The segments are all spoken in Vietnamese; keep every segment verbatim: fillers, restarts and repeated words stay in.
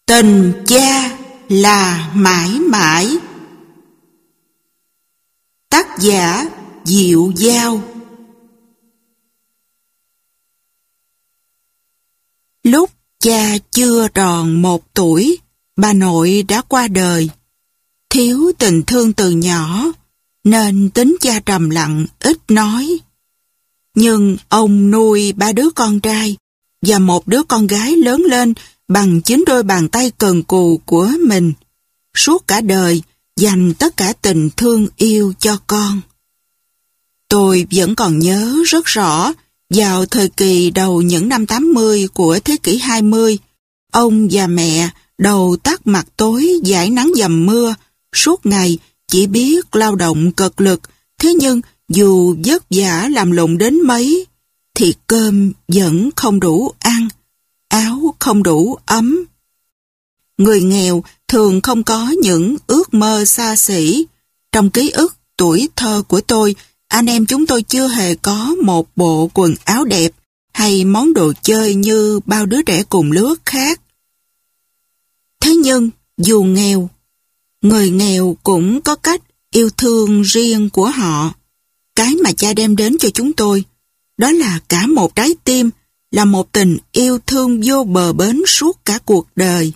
Tình cha là mãi mãi. Tác giả Diệu Giao. Lúc cha chưa tròn một tuổi, bà nội đã qua đời. Thiếu tình thương từ nhỏ, nên tính cha trầm lặng, ít nói. Nhưng ông nuôi ba đứa con trai và một đứa con gái lớn lên bằng chính đôi bàn tay cần cù của mình. Suốt cả đời, dành tất cả tình thương yêu cho con. Tôi vẫn còn nhớ rất rõ, vào thời kỳ đầu những năm tám mươi của thế kỷ hai mươi, ông và mẹ đầu tắt mặt tối dãi nắng dầm mưa, suốt ngày chỉ biết lao động cực lực, thế nhưng dù vất vả làm lụng đến mấy, thì cơm vẫn không đủ ăn, áo không đủ ấm. Người nghèo thường không có những ước mơ xa xỉ. Trong ký ức tuổi thơ của tôi, anh em chúng tôi chưa hề có một bộ quần áo đẹp hay món đồ chơi như bao đứa trẻ cùng lứa khác. Thế nhưng, dù nghèo, người nghèo cũng có cách yêu thương riêng của họ. Cái mà cha đem đến cho chúng tôi, đó là cả một trái tim, là một tình yêu thương vô bờ bến suốt cả cuộc đời.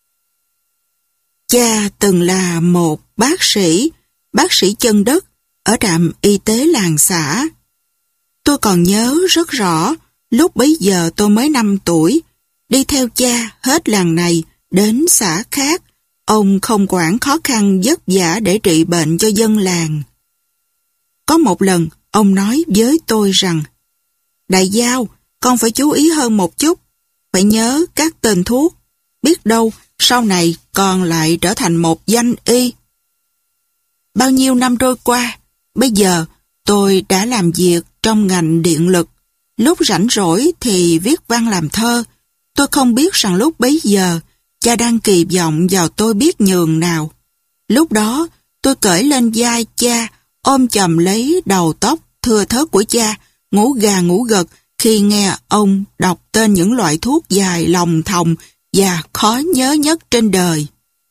Cha từng là một bác sĩ, bác sĩ chân đất ở trạm y tế làng xã. Tôi còn nhớ rất rõ, lúc bấy giờ tôi mới năm tuổi, đi theo cha hết làng này đến xã khác. Ông không quản khó khăn vất vả để trị bệnh cho dân làng. Có một lần, ông nói với tôi rằng, Đại Giao, con phải chú ý hơn một chút, phải nhớ các tên thuốc, biết đâu sau này con lại trở thành một danh y. Bao nhiêu năm trôi qua, bây giờ tôi đã làm việc trong ngành điện lực. Lúc rảnh rỗi thì viết văn làm thơ. Tôi không biết rằng lúc bấy giờ, cha đang kỳ vọng vào tôi biết nhường nào. Lúc đó, tôi cởi lên vai cha, ôm chầm lấy đầu tóc thưa thớt của cha, ngủ gà ngủ gật khi nghe ông đọc tên những loại thuốc dài lòng thòng và khó nhớ nhất trên đời.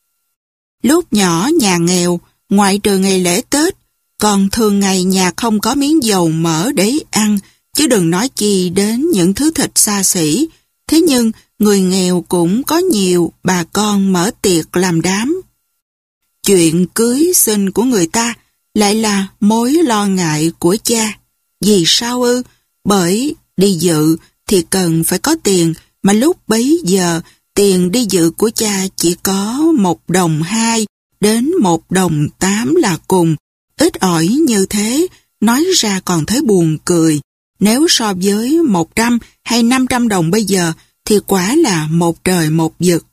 Lúc nhỏ nhà nghèo, ngoại trừ ngày lễ Tết, còn thường ngày nhà không có miếng dầu mỡ để ăn, chứ đừng nói chi đến những thứ thịt xa xỉ. Thế nhưng, người nghèo cũng có nhiều bà con mở tiệc làm đám. Chuyện cưới xin của người ta lại là mối lo ngại của cha. Vì sao ư? Bởi đi dự thì cần phải có tiền, mà lúc bấy giờ tiền đi dự của cha chỉ có một đồng hai đến một đồng tám là cùng. Ít ỏi như thế, nói ra còn thấy buồn cười. Nếu so với một trăm hay năm trăm đồng bây giờ thì quả là một trời một vực.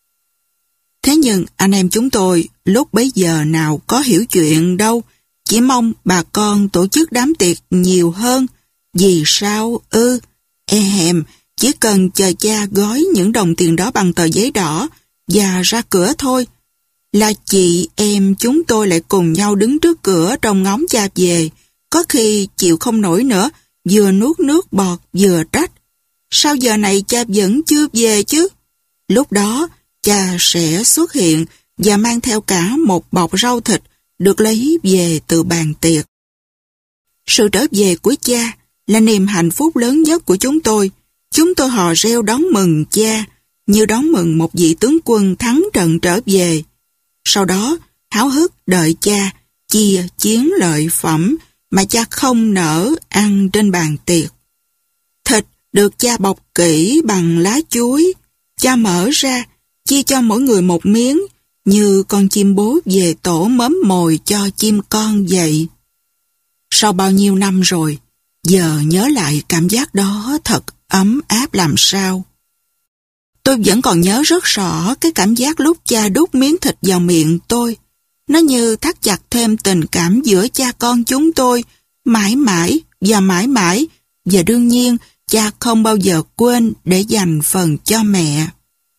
Thế nhưng anh em chúng tôi lúc bấy giờ nào có hiểu chuyện đâu, chỉ mong bà con tổ chức đám tiệc nhiều hơn. Vì sao ư? E hèm, chỉ cần chờ cha gói những đồng tiền đó bằng tờ giấy đỏ và ra cửa thôi, là chị em chúng tôi lại cùng nhau đứng trước cửa trông ngóng cha về. Có khi chịu không nổi nữa, vừa nuốt nước bọt vừa trách. Sao giờ này cha vẫn chưa về chứ? Lúc đó, cha sẽ xuất hiện và mang theo cả một bọc rau thịt được lấy về từ bàn tiệc. Sự trở về của cha là niềm hạnh phúc lớn nhất của chúng tôi. Chúng tôi hò reo đón mừng cha, như đón mừng một vị tướng quân thắng trận trở về. Sau đó, háo hức đợi cha chia chiến lợi phẩm mà cha không nỡ ăn trên bàn tiệc. Thịt được cha bọc kỹ bằng lá chuối. Cha mở ra, chia cho mỗi người một miếng, như con chim bố về tổ mớm mồi cho chim con vậy. Sau bao nhiêu năm rồi, giờ nhớ lại cảm giác đó thật ấm áp làm sao. Tôi vẫn còn nhớ rất rõ cái cảm giác lúc cha đút miếng thịt vào miệng tôi. Nó như thắt chặt thêm tình cảm giữa cha con chúng tôi, mãi mãi và mãi mãi, và đương nhiên cha không bao giờ quên để dành phần cho mẹ.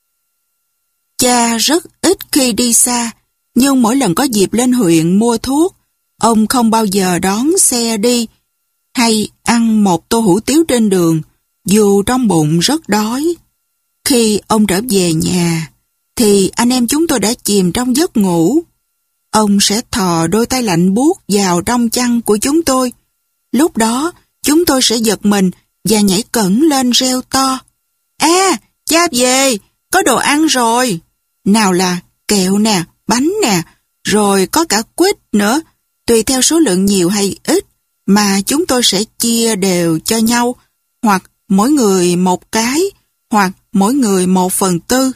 Cha rất ít khi đi xa, nhưng mỗi lần có dịp lên huyện mua thuốc, ông không bao giờ đón xe đi, hay ăn một tô hủ tiếu trên đường, dù trong bụng rất đói. Khi ông trở về nhà, thì anh em chúng tôi đã chìm trong giấc ngủ. Ông sẽ thò đôi tay lạnh buốt vào trong chăn của chúng tôi. Lúc đó, chúng tôi sẽ giật mình và nhảy cẫng lên reo to. À, cha về, có đồ ăn rồi. Nào là kẹo nè, bánh nè, rồi có cả quýt nữa. Tùy theo số lượng nhiều hay ít mà chúng tôi sẽ chia đều cho nhau, hoặc mỗi người một cái, hoặc mỗi người một phần tư.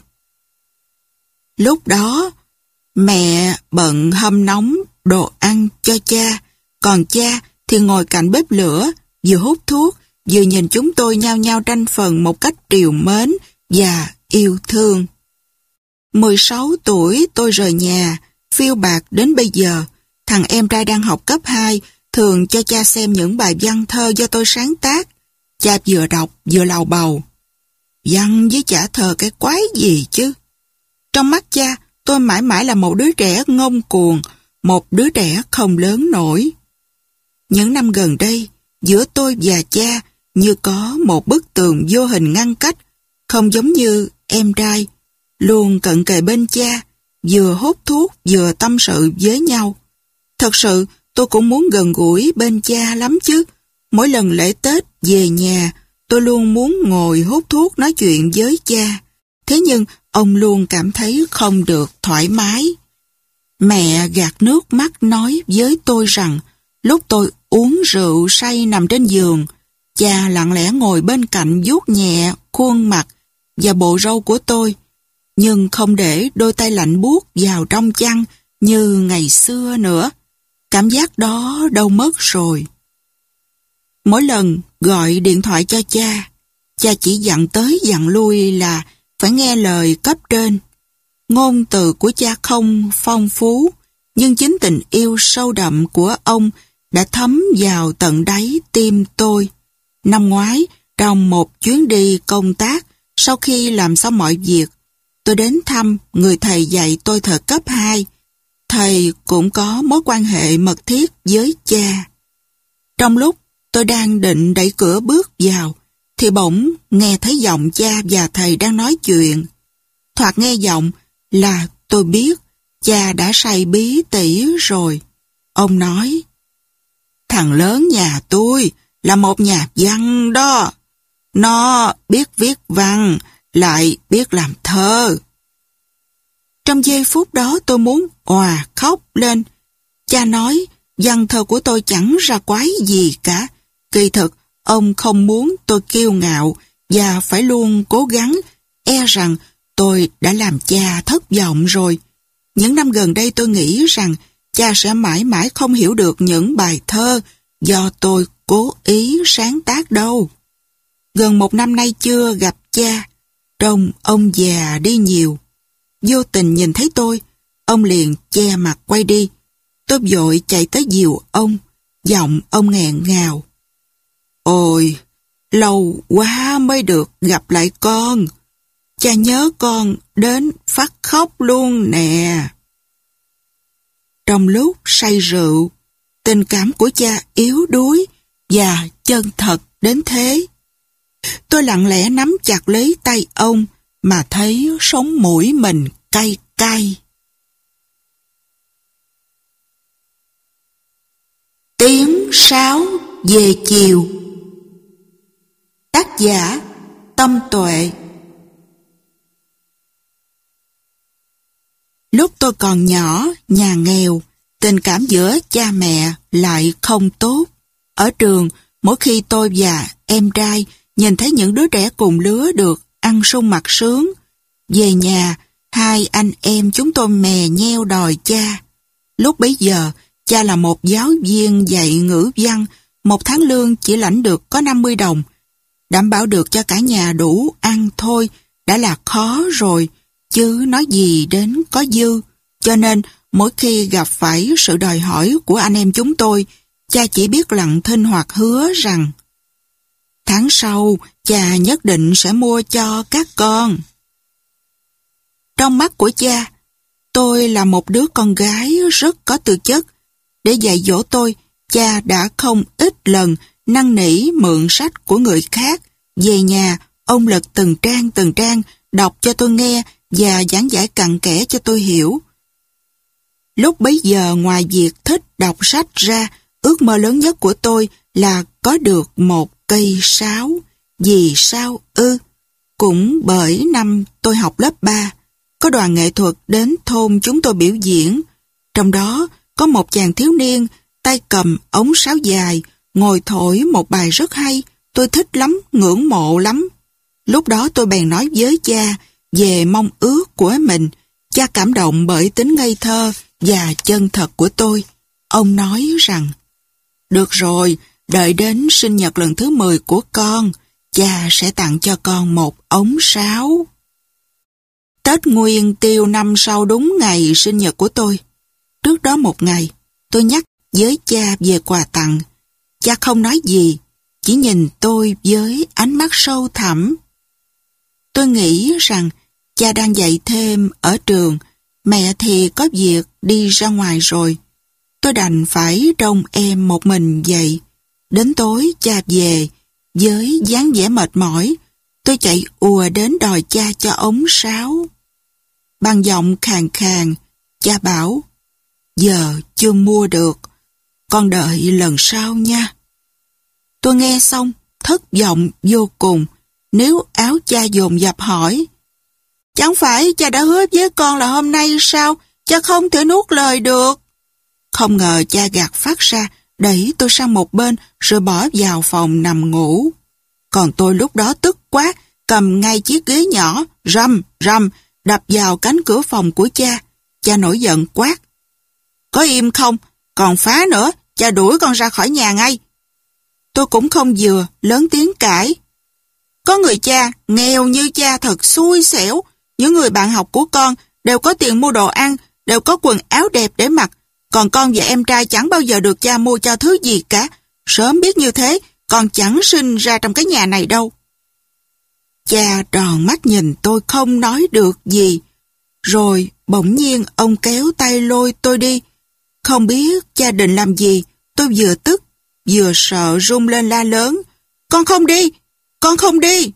Lúc đó, mẹ bận hâm nóng đồ ăn cho cha, còn cha thì ngồi cạnh bếp lửa, vừa hút thuốc, vừa nhìn chúng tôi nhao nhao tranh phần một cách trìu mến và yêu thương. mười sáu tuổi tôi rời nhà, phiêu bạt đến bây giờ. Thằng em trai đang học cấp hai, thường cho cha xem những bài văn thơ do tôi sáng tác. Cha vừa đọc vừa lầu bầu. Văn với chả thơ cái quái gì chứ. Trong mắt cha, tôi mãi mãi là một đứa trẻ ngông cuồng, một đứa trẻ không lớn nổi. Những năm gần đây, giữa tôi và cha như có một bức tường vô hình ngăn cách, không giống như em trai, luôn cận kề bên cha, vừa hút thuốc vừa tâm sự với nhau. Thật sự, tôi cũng muốn gần gũi bên cha lắm chứ. Mỗi lần lễ Tết về nhà, tôi luôn muốn ngồi hút thuốc nói chuyện với cha. Thế nhưng, ông luôn cảm thấy không được thoải mái. Mẹ gạt nước mắt nói với tôi rằng, lúc tôi uống rượu say nằm trên giường, cha lặng lẽ ngồi bên cạnh vuốt nhẹ khuôn mặt và bộ râu của tôi, nhưng không để đôi tay lạnh buốt vào trong chăn như ngày xưa nữa. Cảm giác đó đâu mất rồi. Mỗi lần gọi điện thoại cho cha, cha chỉ dặn tới dặn lui là phải nghe lời cấp trên. Ngôn từ của cha không phong phú, nhưng chính tình yêu sâu đậm của ông đã thấm vào tận đáy tim tôi. Năm ngoái, trong một chuyến đi công tác, sau khi làm xong mọi việc, tôi đến thăm người thầy dạy tôi thời cấp hai. Thầy cũng có mối quan hệ mật thiết với cha. Trong lúc tôi đang định đẩy cửa bước vào, thì bỗng nghe thấy giọng cha và thầy đang nói chuyện. Thoạt nghe giọng là tôi biết cha đã say bí tỉ rồi. Ông nói, thằng lớn nhà tôi là một nhà văn đó. Nó biết viết văn, lại biết làm thơ. Trong giây phút đó tôi muốn òa khóc lên. Cha nói văn thơ của tôi chẳng ra quái gì cả. Kỳ thực, ông không muốn tôi kiêu ngạo và phải luôn cố gắng, e rằng tôi đã làm cha thất vọng rồi. Những năm gần đây tôi nghĩ rằng cha sẽ mãi mãi không hiểu được những bài thơ do tôi cố ý sáng tác đâu. Gần một năm nay chưa gặp cha, trông ông già đi nhiều. Vô tình nhìn thấy tôi, ông liền che mặt quay đi. Tôi vội chạy tới dìu ông, giọng ông nghẹn ngào. Ôi, lâu quá mới được gặp lại con. Cha nhớ con đến phát khóc luôn nè. Trong lúc say rượu, tình cảm của cha yếu đuối và chân thật đến thế. Tôi lặng lẽ nắm chặt lấy tay ông mà thấy sống mũi mình cay cay. Tiếng sáo về chiều. Tác giả Tâm Tuệ. Lúc tôi còn nhỏ, nhà nghèo, tình cảm giữa cha mẹ lại không tốt. Ở trường, mỗi khi tôi và em trai nhìn thấy những đứa trẻ cùng lứa được ăn sung mặc sướng, về nhà, hai anh em chúng tôi mè nheo đòi cha. Lúc bấy giờ, cha là một giáo viên dạy ngữ văn, một tháng lương chỉ lãnh được có năm mươi đồng. Đảm bảo được cho cả nhà đủ ăn thôi đã là khó rồi, chứ nói gì đến có dư. Cho nên, mỗi khi gặp phải sự đòi hỏi của anh em chúng tôi, cha chỉ biết lặng thinh hoặc hứa rằng tháng sau, cha nhất định sẽ mua cho các con. Trong mắt của cha, tôi là một đứa con gái rất có tư chất. Để dạy dỗ tôi, cha đã không ít lần năn nỉ mượn sách của người khác. Về nhà, ông lật từng trang từng trang, đọc cho tôi nghe và giảng giải cặn kẽ cho tôi hiểu. Lúc bấy giờ ngoài việc thích đọc sách ra, ước mơ lớn nhất của tôi là có được một cây sáo. Vì sao ư? Cũng bởi năm tôi học lớp ba, có đoàn nghệ thuật đến thôn chúng tôi biểu diễn. Trong đó có một chàng thiếu niên tay cầm ống sáo dài, ngồi thổi một bài rất hay. Tôi thích lắm, ngưỡng mộ lắm. Lúc đó tôi bèn nói với cha về mong ước của mình. Cha cảm động bởi tính ngây thơ và chân thật của tôi. Ông nói rằng, được rồi, đợi đến sinh nhật lần thứ mười của con, cha sẽ tặng cho con một ống sáo. Tết Nguyên Tiêu năm sau đúng ngày sinh nhật của tôi. Trước đó một ngày, tôi nhắc với cha về quà tặng. Cha không nói gì, chỉ nhìn tôi với ánh mắt sâu thẳm. Tôi nghĩ rằng cha đang dạy thêm ở trường, mẹ thì có việc đi ra ngoài rồi. Tôi đành phải trông em một mình vậy. Đến tối cha về, với dáng vẻ mệt mỏi, tôi chạy ùa đến đòi cha cho ống sáo. Bằng giọng khàn khàn, cha bảo, giờ chưa mua được, con đợi lần sau nha. Tôi nghe xong, thất vọng vô cùng, níu áo cha dồn dập hỏi, chẳng phải cha đã hứa với con là hôm nay sao, cha không thể nuốt lời được. Không ngờ cha gạt phát ra, đẩy tôi sang một bên rồi bỏ vào phòng nằm ngủ. Còn tôi lúc đó tức quá, cầm ngay chiếc ghế nhỏ, rầm, rầm, đập vào cánh cửa phòng của cha. Cha nổi giận quát, có im không, còn phá nữa, cha đuổi con ra khỏi nhà ngay. Tôi cũng không vừa, lớn tiếng cãi. Có người cha, nghèo như cha thật xui xẻo. Những người bạn học của con đều có tiền mua đồ ăn, đều có quần áo đẹp để mặc. Còn con và em trai chẳng bao giờ được cha mua cho thứ gì cả. Sớm biết như thế, con chẳng sinh ra trong cái nhà này đâu. Cha tròn mắt nhìn tôi không nói được gì. Rồi bỗng nhiên ông kéo tay lôi tôi đi. Không biết cha định làm gì, tôi vừa tức, vừa sợ run lên la lớn. Con không đi, con không đi.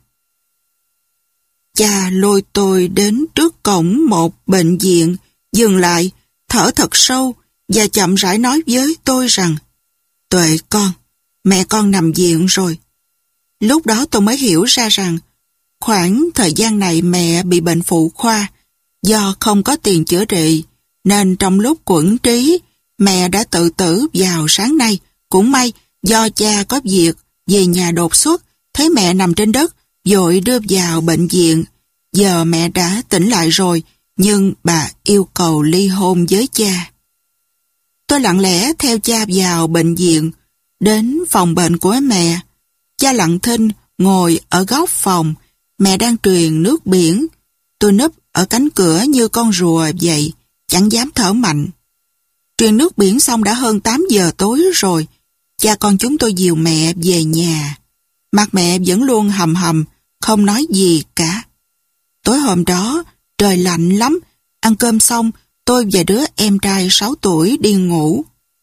Cha lôi tôi đến trước cổng một bệnh viện, dừng lại, thở thật sâu và chậm rãi nói với tôi rằng, Tuệ con, mẹ con nằm viện rồi. Lúc đó tôi mới hiểu ra rằng, khoảng thời gian này mẹ bị bệnh phụ khoa, do không có tiền chữa trị, nên trong lúc quẫn trí, mẹ đã tự tử vào sáng nay. Cũng may, do cha có việc, về nhà đột xuất, thấy mẹ nằm trên đất, vội đưa vào bệnh viện. Giờ mẹ đã tỉnh lại rồi, nhưng bà yêu cầu ly hôn với cha. Tôi lặng lẽ theo cha vào bệnh viện, đến phòng bệnh của mẹ. Cha lặng thinh ngồi ở góc phòng, mẹ đang truyền nước biển. Tôi núp ở cánh cửa như con rùa vậy, chẳng dám thở mạnh. Truyền nước biển xong đã hơn tám giờ tối rồi. Cha con chúng tôi dìu mẹ về nhà. Mặt mẹ vẫn luôn hầm hầm, không nói gì cả. Tối hôm đó, trời lạnh lắm. Ăn cơm xong, tôi và đứa em trai sáu tuổi đi ngủ.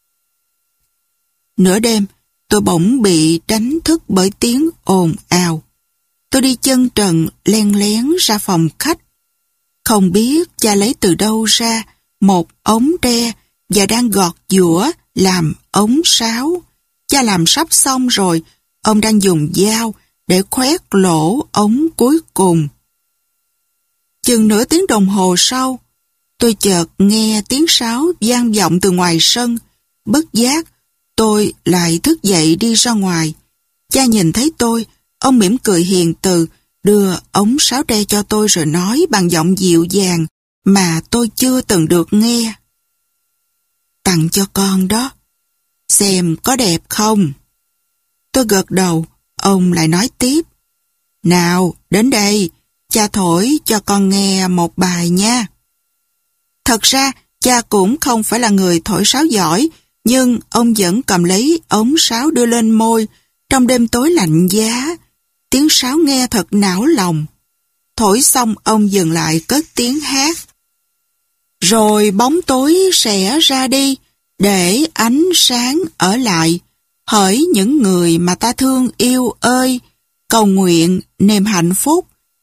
Nửa đêm, tôi bỗng bị đánh thức bởi tiếng ồn ào. Tôi đi chân trần len lén ra phòng khách. Không biết cha lấy từ đâu ra một ống tre và đang gọt giũa làm ống sáo. Cha làm sắp xong rồi, ông đang dùng dao để khoét lỗ ống cuối cùng. Chừng nửa tiếng đồng hồ sau, tôi chợt nghe tiếng sáo vang vọng từ ngoài sân. Bất giác, tôi lại thức dậy đi ra ngoài. Cha nhìn thấy tôi, ông mỉm cười hiền từ, đưa ống sáo tre cho tôi rồi nói bằng giọng dịu dàng mà tôi chưa từng được nghe. Tặng cho con đó, xem có đẹp không? Tôi gật đầu, ông lại nói tiếp. Nào, đến đây, cha thổi cho con nghe một bài nha. Thật ra, cha cũng không phải là người thổi sáo giỏi, nhưng ông vẫn cầm lấy ống sáo đưa lên môi trong đêm tối lạnh giá. Tiếng sáo nghe thật não lòng. Thổi xong ông dừng lại cất tiếng hát. Rồi bóng tối sẽ ra đi, để ánh sáng ở lại. Hỡi những người mà ta thương yêu ơi, cầu nguyện niềm hạnh phúc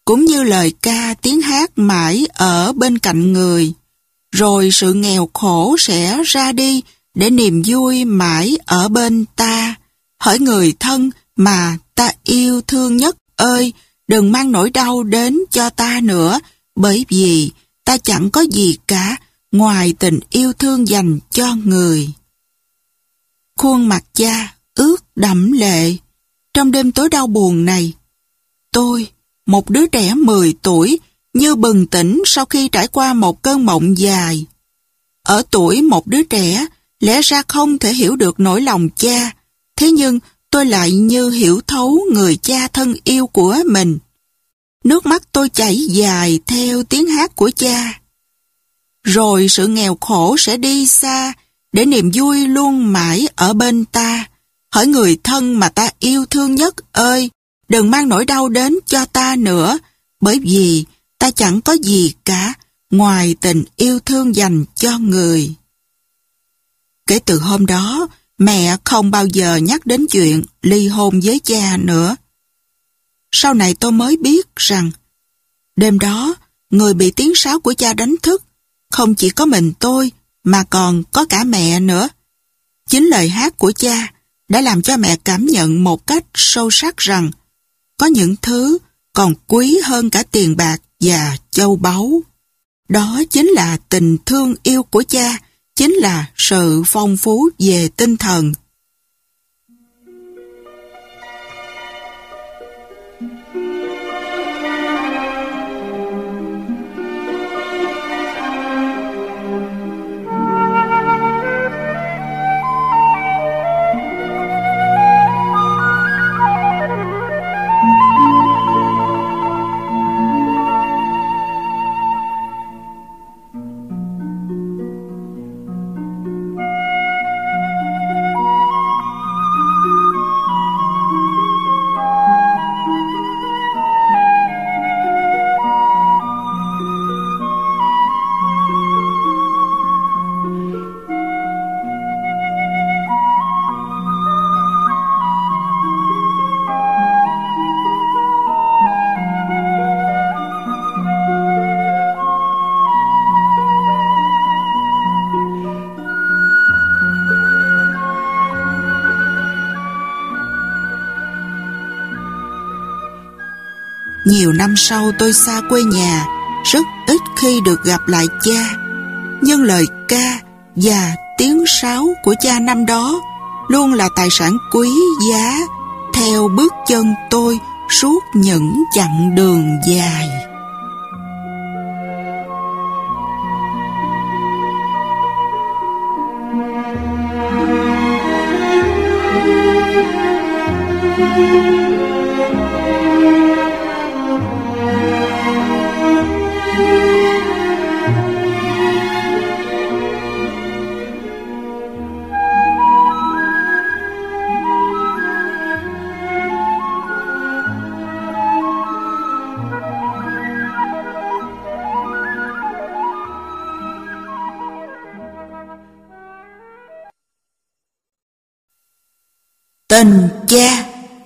cũng như lời ca tiếng hát mãi ở bên cạnh người. Rồi sự nghèo khổ sẽ ra đi để niềm vui mãi ở bên ta. Hỡi người thân mà ta yêu thương nhất ơi, đừng mang nỗi đau đến cho ta nữa, bởi vì ta chẳng có gì cả ngoài tình yêu thương dành cho người. Khuôn mặt cha ướt đẫm lệ. Trong đêm tối đau buồn này, tôi, một đứa trẻ mười tuổi, như bừng tỉnh sau khi trải qua một cơn mộng dài. Ở tuổi một đứa trẻ, lẽ ra không thể hiểu được nỗi lòng cha, thế nhưng tôi lại như hiểu thấu người cha thân yêu của mình. Nước mắt tôi chảy dài theo tiếng hát của cha. Rồi sự nghèo khổ sẽ đi xa, để niềm vui luôn mãi ở bên ta. Hỡi người thân mà ta yêu thương nhất ơi, đừng mang nỗi đau đến cho ta nữa, bởi vì ta chẳng có gì cả ngoài tình yêu thương dành cho người. Kể từ hôm đó, mẹ không bao giờ nhắc đến chuyện ly hôn với cha nữa. Sau này tôi mới biết rằng, đêm đó, người bị tiếng sáo của cha đánh thức, không chỉ có mình tôi, mà còn có cả mẹ nữa. Chính lời hát của cha đã làm cho mẹ cảm nhận một cách sâu sắc rằng có những thứ còn quý hơn cả tiền bạc và châu báu. Đó chính là tình thương yêu của cha, chính là sự phong phú về tinh thần. Nhiều năm sau tôi xa quê nhà, rất ít khi được gặp lại cha. Nhưng lời ca và tiếng sáo của cha năm đó luôn là tài sản quý giá theo bước chân tôi suốt những chặng đường dài. Tình cha.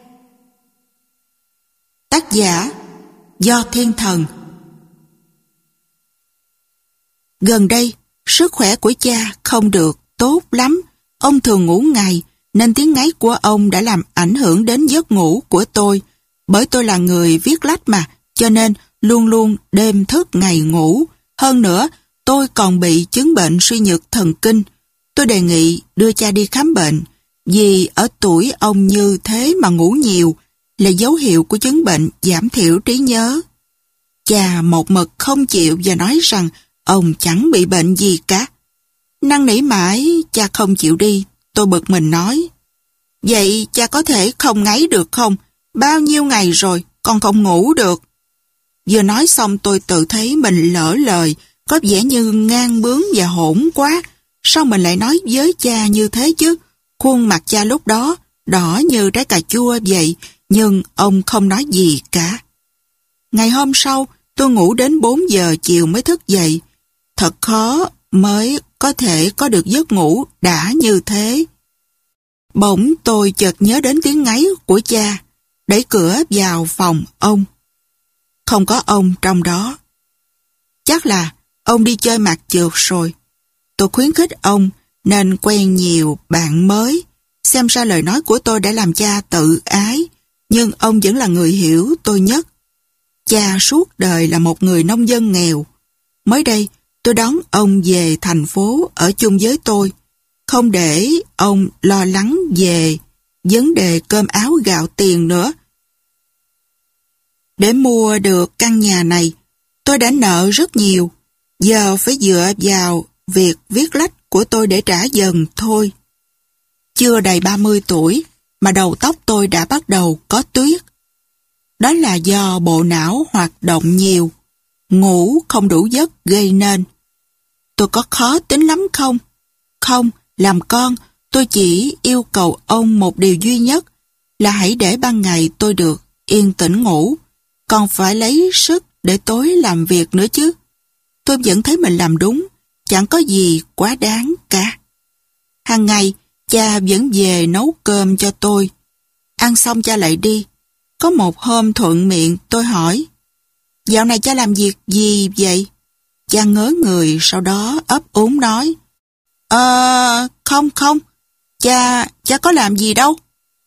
Tác giả Do Thiên Thần. Gần đây, sức khỏe của cha không được tốt lắm. Ông thường ngủ ngày, nên tiếng ngáy của ông đã làm ảnh hưởng đến giấc ngủ của tôi. Bởi tôi là người viết lách mà, cho nên luôn luôn đêm thức ngày ngủ. Hơn nữa, tôi còn bị chứng bệnh suy nhược thần kinh. Tôi đề nghị đưa cha đi khám bệnh, vì ở tuổi ông như thế mà ngủ nhiều là dấu hiệu của chứng bệnh giảm thiểu trí nhớ. Cha một mực không chịu và nói rằng ông chẳng bị bệnh gì cả. Năn nỉ mãi, cha không chịu đi. Tôi bực mình nói, vậy cha có thể không ngáy được không? Bao nhiêu ngày rồi, con không ngủ được. Vừa nói xong tôi tự thấy mình lỡ lời, có vẻ như ngang bướng và hỗn quá. Sao mình lại nói với cha như thế chứ? Khuôn mặt cha lúc đó đỏ như trái cà chua vậy, nhưng ông không nói gì cả. Ngày hôm sau, tôi ngủ đến bốn giờ chiều mới thức dậy. Thật khó mới có thể có được giấc ngủ đã như thế. Bỗng tôi chợt nhớ đến tiếng ngáy của cha, đẩy cửa vào phòng ông. không có ông trong đó. Chắc là ông đi chơi mặt trượt rồi. Tôi khuyến khích ông nên quen nhiều bạn mới. Xem ra lời nói của tôi đã làm cha tự ái, nhưng ông vẫn là người hiểu tôi nhất. Cha suốt đời là một người nông dân nghèo. Mới đây, tôi đón ông về thành phố ở chung với tôi, không để ông lo lắng về vấn đề cơm áo gạo tiền nữa. Để mua được căn nhà này, tôi đã nợ rất nhiều, giờ phải dựa vào việc viết lách của tôi để trả dần thôi. Chưa đầy ba mươi tuổi mà đầu tóc tôi đã bắt đầu có tuyết. Đó là do bộ não hoạt động nhiều, ngủ không đủ giấc gây nên. Tôi có khó tính lắm không? Không, làm con, tôi chỉ yêu cầu ông một điều duy nhất là hãy để ban ngày tôi được yên tĩnh ngủ, còn phải lấy sức để tối làm việc nữa chứ. Tôi vẫn thấy mình làm đúng, chẳng có gì quá đáng cả. Hàng ngày, cha vẫn về nấu cơm cho tôi. Ăn xong cha lại đi. Có một hôm thuận miệng tôi hỏi, dạo này cha làm việc gì vậy? Cha ngớ người, sau đó ấp úng nói, Ờ, không không, cha, cha có làm gì đâu.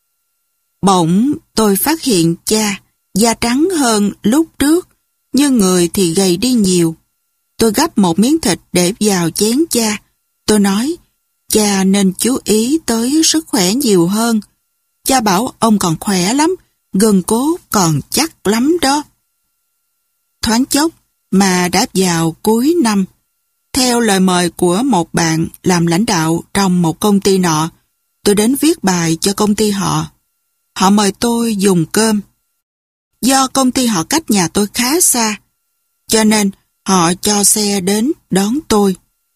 Bỗng tôi phát hiện cha, da trắng hơn lúc trước, nhưng người thì gầy đi nhiều. Tôi gắp một miếng thịt để vào chén cha. Tôi nói, cha nên chú ý tới sức khỏe nhiều hơn. Cha bảo ông còn khỏe lắm, gân cốt còn chắc lắm đó. Thoáng chốc mà đã vào cuối năm. Theo lời mời của một bạn làm lãnh đạo trong một công ty nọ, tôi đến viết bài cho công ty họ. Họ mời tôi dùng cơm. Do công ty họ cách nhà tôi khá xa, cho nên họ cho xe đến đón tôi.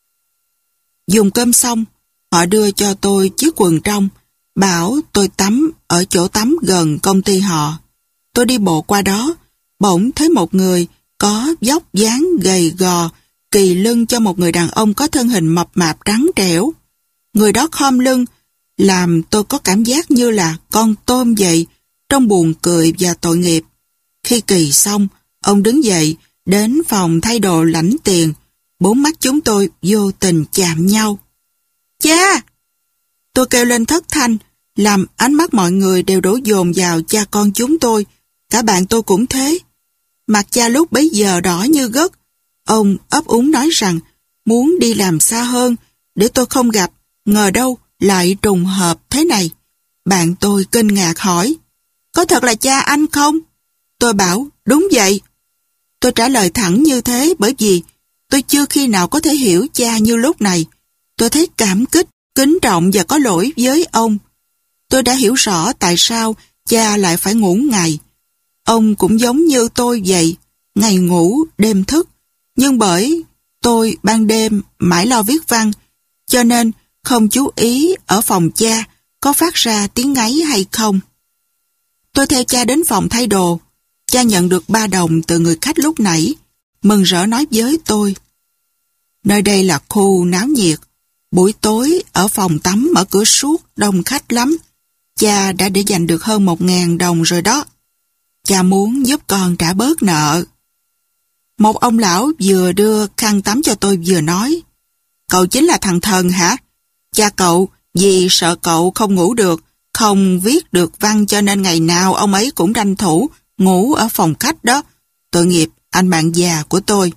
Dùng cơm xong, họ đưa cho tôi chiếc quần trong, bảo tôi tắm ở chỗ tắm gần công ty họ. Tôi đi bộ qua đó, bỗng thấy một người có vóc dáng gầy gò, kỳ lưng cho một người đàn ông có thân hình mập mạp trắng trẻo. Người đó khom lưng, làm tôi có cảm giác như là con tôm vậy, trong buồn cười và tội nghiệp. Khi kỳ xong, ông đứng dậy, đến phòng thay đồ lãnh tiền. Bốn mắt chúng tôi vô tình chạm nhau. Cha! Tôi kêu lên thất thanh, làm ánh mắt mọi người đều đổ dồn vào cha con chúng tôi. Cả bạn tôi cũng thế. Mặt cha lúc bấy giờ đỏ như gấc. Ông ấp úng nói rằng muốn đi làm xa hơn để tôi không gặp, ngờ đâu lại trùng hợp thế này. Bạn tôi kinh ngạc hỏi, có thật là cha anh không? Tôi bảo, đúng vậy. Tôi trả lời thẳng như thế bởi vì tôi chưa khi nào có thể hiểu cha như lúc này. Tôi thấy cảm kích, kính trọng và có lỗi với ông. Tôi đã hiểu rõ tại sao cha lại phải ngủ ngày. Ông cũng giống như tôi vậy, ngày ngủ, đêm thức. Nhưng bởi tôi ban đêm mãi lo viết văn, cho nên không chú ý ở phòng cha có phát ra tiếng ngáy hay không. Tôi theo cha đến phòng thay đồ. Cha nhận được ba đồng từ người khách lúc nãy, mừng rỡ nói với tôi. Nơi đây là khu náo nhiệt. Buổi tối ở phòng tắm mở cửa suốt, đông khách lắm. Cha đã để dành được hơn một ngàn đồng rồi đó. Cha muốn giúp con trả bớt nợ. Một ông lão vừa đưa khăn tắm cho tôi vừa nói, cậu chính là thằng thần hả? Cha cậu vì sợ cậu không ngủ được, không viết được văn cho nên ngày nào ông ấy cũng tranh thủ ngủ ở phòng khách đó. Tội nghiệp anh bạn già của tôi.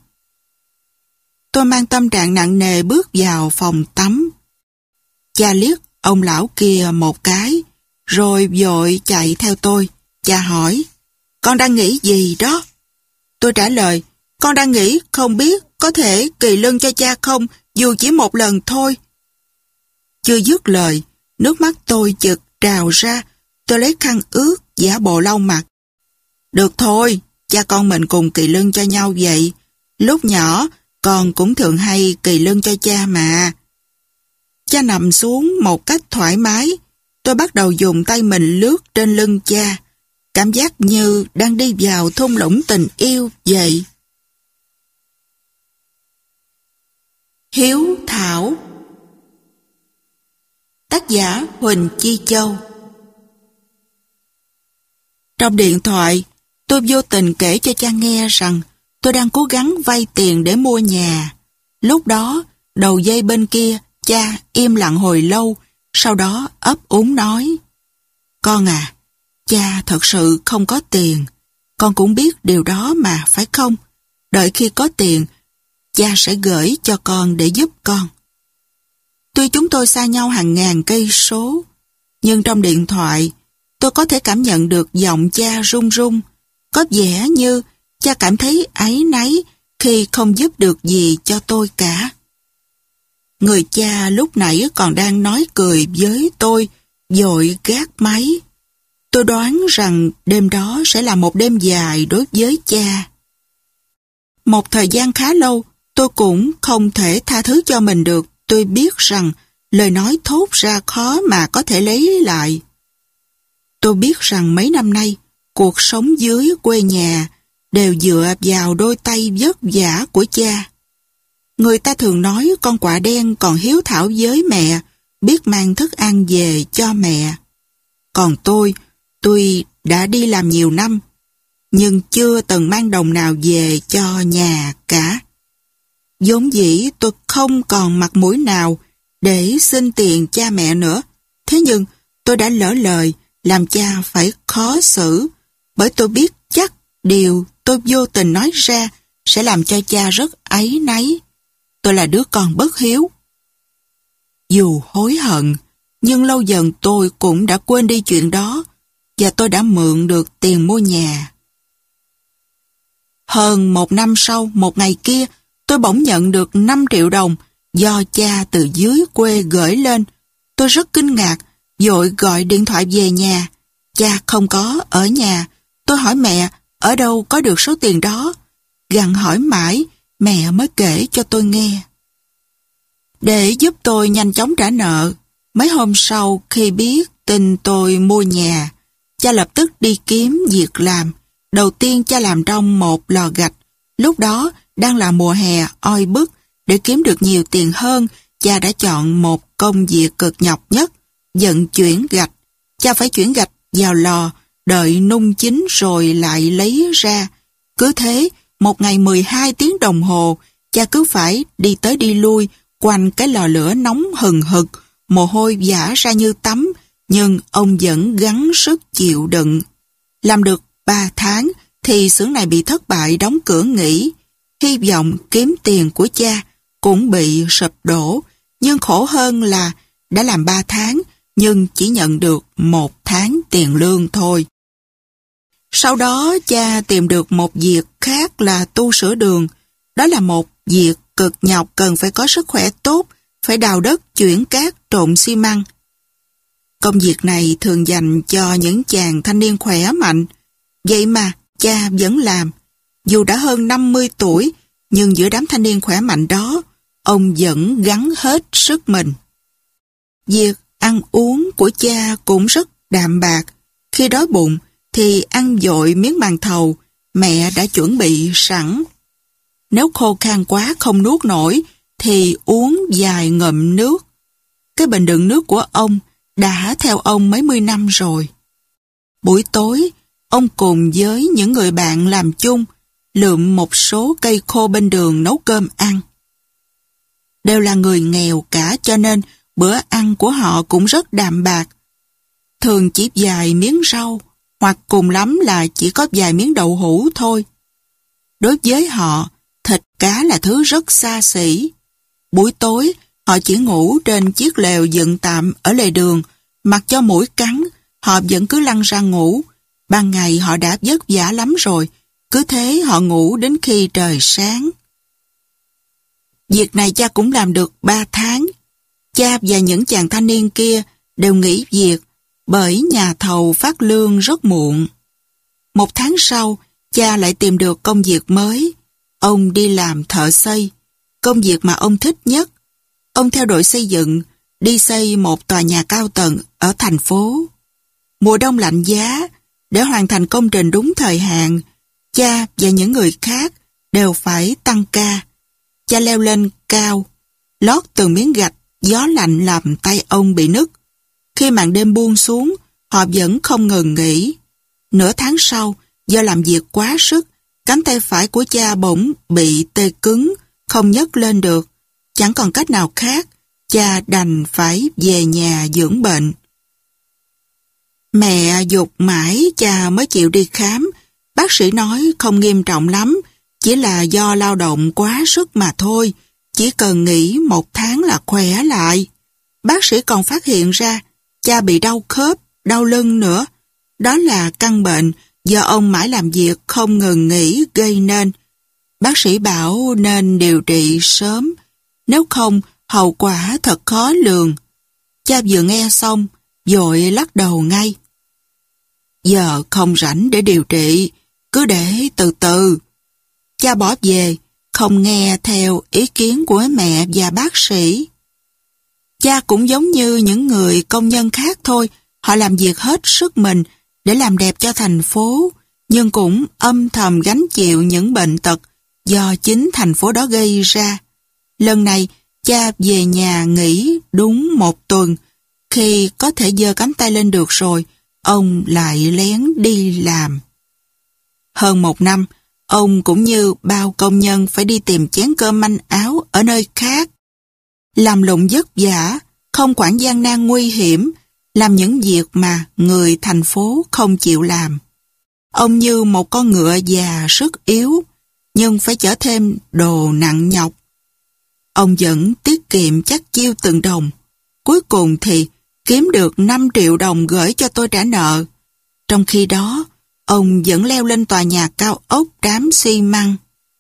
Tôi mang tâm trạng nặng nề bước vào phòng tắm. Cha liếc ông lão kia một cái, rồi vội chạy theo tôi. Cha hỏi, con đang nghĩ gì đó? Tôi trả lời, con đang nghĩ không biết có thể kỳ lưng cho cha không, dù chỉ một lần thôi. Chưa dứt lời, nước mắt tôi chực trào ra. Tôi lấy khăn ướt giả bộ lau mặt. Được thôi, cha con mình cùng kỳ lưng cho nhau vậy. Lúc nhỏ, con cũng thường hay kỳ lưng cho cha mà. Cha nằm xuống một cách thoải mái. Tôi bắt đầu dùng tay mình lướt trên lưng cha. Cảm giác như đang đi vào thung lũng tình yêu vậy. Hiếu Thảo. Tác giả Huỳnh Chi Châu. Trong điện thoại, tôi Tôi vô tình kể cho cha nghe rằng tôi đang cố gắng vay tiền để mua nhà. Lúc đó, đầu dây bên kia, cha im lặng hồi lâu, sau đó ấp úng nói: "Con à, cha thật sự không có tiền. Con cũng biết điều đó mà, phải không? Đợi khi có tiền, cha sẽ gửi cho con để giúp con." Tuy chúng tôi xa nhau hàng ngàn cây số, nhưng trong điện thoại, tôi có thể cảm nhận được giọng cha run run. Có vẻ như cha cảm thấy áy náy khi không giúp được gì cho tôi cả. Người cha lúc nãy còn đang nói cười với tôi, vội gác máy. Tôi đoán rằng đêm đó sẽ là một đêm dài đối với cha. Một thời gian khá lâu, tôi cũng không thể tha thứ cho mình được. Tôi biết rằng lời nói thốt ra khó mà có thể lấy lại. Tôi biết rằng mấy năm nay, cuộc sống dưới quê nhà đều dựa vào đôi tay vất vả của cha. Người ta thường nói con quạ đen còn hiếu thảo với mẹ, biết mang thức ăn về cho mẹ. Còn tôi, tuy đã đi làm nhiều năm, nhưng chưa từng mang đồng nào về cho nhà cả. Vốn dĩ tôi không còn mặt mũi nào để xin tiền cha mẹ nữa. Thế nhưng tôi đã lỡ lời làm cha phải khó xử, bởi tôi biết chắc điều tôi vô tình nói ra sẽ làm cho cha rất áy náy. Tôi là đứa con bất hiếu. Dù hối hận, nhưng lâu dần tôi cũng đã quên đi chuyện đó, và tôi đã mượn được tiền mua nhà. Hơn một năm sau, một ngày kia, tôi bỗng nhận được năm triệu đồng do cha từ dưới quê gửi lên. Tôi rất kinh ngạc, vội gọi điện thoại về nhà. Cha không có ở nhà. Tôi hỏi mẹ ở đâu có được số tiền đó. Gặng hỏi mãi, mẹ mới kể cho tôi nghe. Để giúp tôi nhanh chóng trả nợ, mấy hôm sau khi biết tin tôi mua nhà, cha lập tức đi kiếm việc làm. Đầu tiên cha làm trong một lò gạch. Lúc đó đang là mùa hè oi bức. Để kiếm được nhiều tiền hơn, cha đã chọn một công việc cực nhọc nhất, vận chuyển gạch. Cha phải chuyển gạch vào lò, đợi nung chín rồi lại lấy ra. Cứ thế, một ngày mười hai tiếng đồng hồ, cha cứ phải đi tới đi lui quanh cái lò lửa nóng hừng hực, mồ hôi vã ra như tắm, nhưng ông vẫn gắng sức chịu đựng. Làm được ba tháng thì xưởng này bị thất bại đóng cửa nghỉ. Hy vọng kiếm tiền của cha cũng bị sụp đổ, nhưng khổ hơn là đã làm ba tháng nhưng chỉ nhận được một tháng tiền lương thôi. Sau đó cha tìm được một việc khác là tu sửa đường. Đó là một việc cực nhọc, cần phải có sức khỏe tốt, phải đào đất, chuyển cát, trộn xi măng. Công việc này thường dành cho những chàng thanh niên khỏe mạnh. Vậy mà cha vẫn làm. Dù đã hơn năm mươi tuổi, nhưng giữa đám thanh niên khỏe mạnh đó, ông vẫn gắng hết sức mình. Việc ăn uống của cha cũng rất đạm bạc. Khi đói bụng thì ăn vội miếng màn thầu mẹ đã chuẩn bị sẵn. Nếu khô khan quá không nuốt nổi thì uống vài ngụm nước. Cái bình đựng nước của ông đã theo ông mấy mươi năm rồi. Buổi tối, ông cùng với những người bạn làm chung lượm một số cây khô bên đường nấu cơm ăn. Đều là người nghèo cả, cho nên bữa ăn của họ cũng rất đạm bạc. Thường chỉ vài miếng rau, hoặc cùng lắm là chỉ có vài miếng đậu hũ thôi. Đối với họ, thịt cá là thứ rất xa xỉ. Buổi tối, họ chỉ ngủ trên chiếc lều dựng tạm ở lề đường, mặc cho muỗi cắn, họ vẫn cứ lăn ra ngủ. Ban ngày họ đã vất vả lắm rồi, cứ thế họ ngủ đến khi trời sáng. Việc này cha cũng làm được ba tháng. Cha và những chàng thanh niên kia đều nghỉ việc bởi nhà thầu phát lương rất muộn. Một tháng sau, cha lại tìm được công việc mới. Ông đi làm thợ xây, công việc mà ông thích nhất. Ông theo đội xây dựng, đi xây một tòa nhà cao tầng ở thành phố. Mùa đông lạnh giá, để hoàn thành công trình đúng thời hạn, cha và những người khác đều phải tăng ca. Cha leo lên cao, lót từng miếng gạch, gió lạnh làm tay ông bị nứt. Khi màn đêm buông xuống, họ vẫn không ngừng nghỉ. Nửa tháng sau, Do làm việc quá sức, cánh tay phải của cha bỗng bị tê cứng, không nhấc lên được. Chẳng còn cách nào khác, cha đành phải về nhà dưỡng bệnh. Mẹ giục mãi cha mới chịu đi khám. Bác sĩ nói không nghiêm trọng lắm, chỉ là do lao động quá sức mà thôi, chỉ cần nghỉ một tháng là khỏe lại. Bác sĩ còn phát hiện ra cha bị đau khớp, đau lưng nữa. Đó là căn bệnh do ông mãi làm việc không ngừng nghỉ gây nên. Bác sĩ bảo nên điều trị sớm, nếu không hậu quả thật khó lường. Cha vừa nghe xong, vội lắc đầu ngay. Giờ không rảnh để điều trị, cứ để từ từ. Cha bỏ về, không nghe theo ý kiến của mẹ và bác sĩ. Cha cũng giống như những người công nhân khác thôi, họ làm việc hết sức mình để làm đẹp cho thành phố, nhưng cũng âm thầm gánh chịu những bệnh tật do chính thành phố đó gây ra. Lần này, cha về nhà nghỉ đúng một tuần. Khi có thể giơ cánh tay lên được rồi, ông lại lén đi làm. Hơn một năm, ông cũng như bao công nhân phải đi tìm chén cơm manh áo ở nơi khác. Làm lụng vất vả, không quản gian nan nguy hiểm, làm những việc mà người thành phố không chịu làm. Ông như một con ngựa già sức yếu, nhưng phải chở thêm đồ nặng nhọc. Ông vẫn tiết kiệm chắc chiêu từng đồng. Cuối cùng thì kiếm được năm triệu đồng gửi cho tôi trả nợ. Trong khi đó, ông vẫn leo lên tòa nhà cao ốc đám xi măng.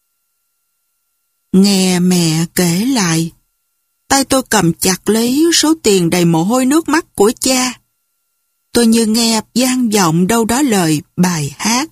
Nghe mẹ kể lại, tay tôi cầm chặt lấy số tiền đầy mồ hôi nước mắt của cha. Tôi như nghe vang vọng đâu đó lời bài hát.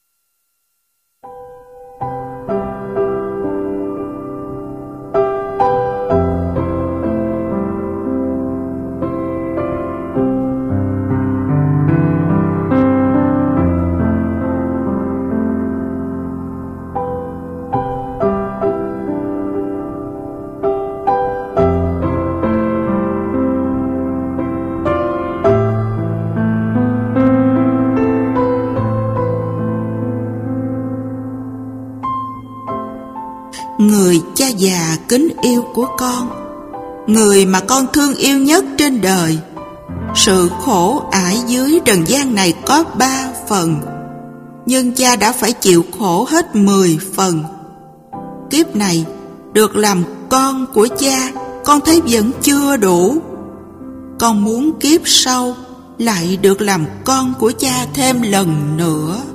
Người cha già kính yêu của con, người mà con thương yêu nhất trên đời. Sự khổ ải dưới trần gian này có ba phần, nhưng cha đã phải chịu khổ hết mười phần. Kiếp này được làm con của cha, con thấy vẫn chưa đủ. Con muốn kiếp sau lại được làm con của cha thêm lần nữa.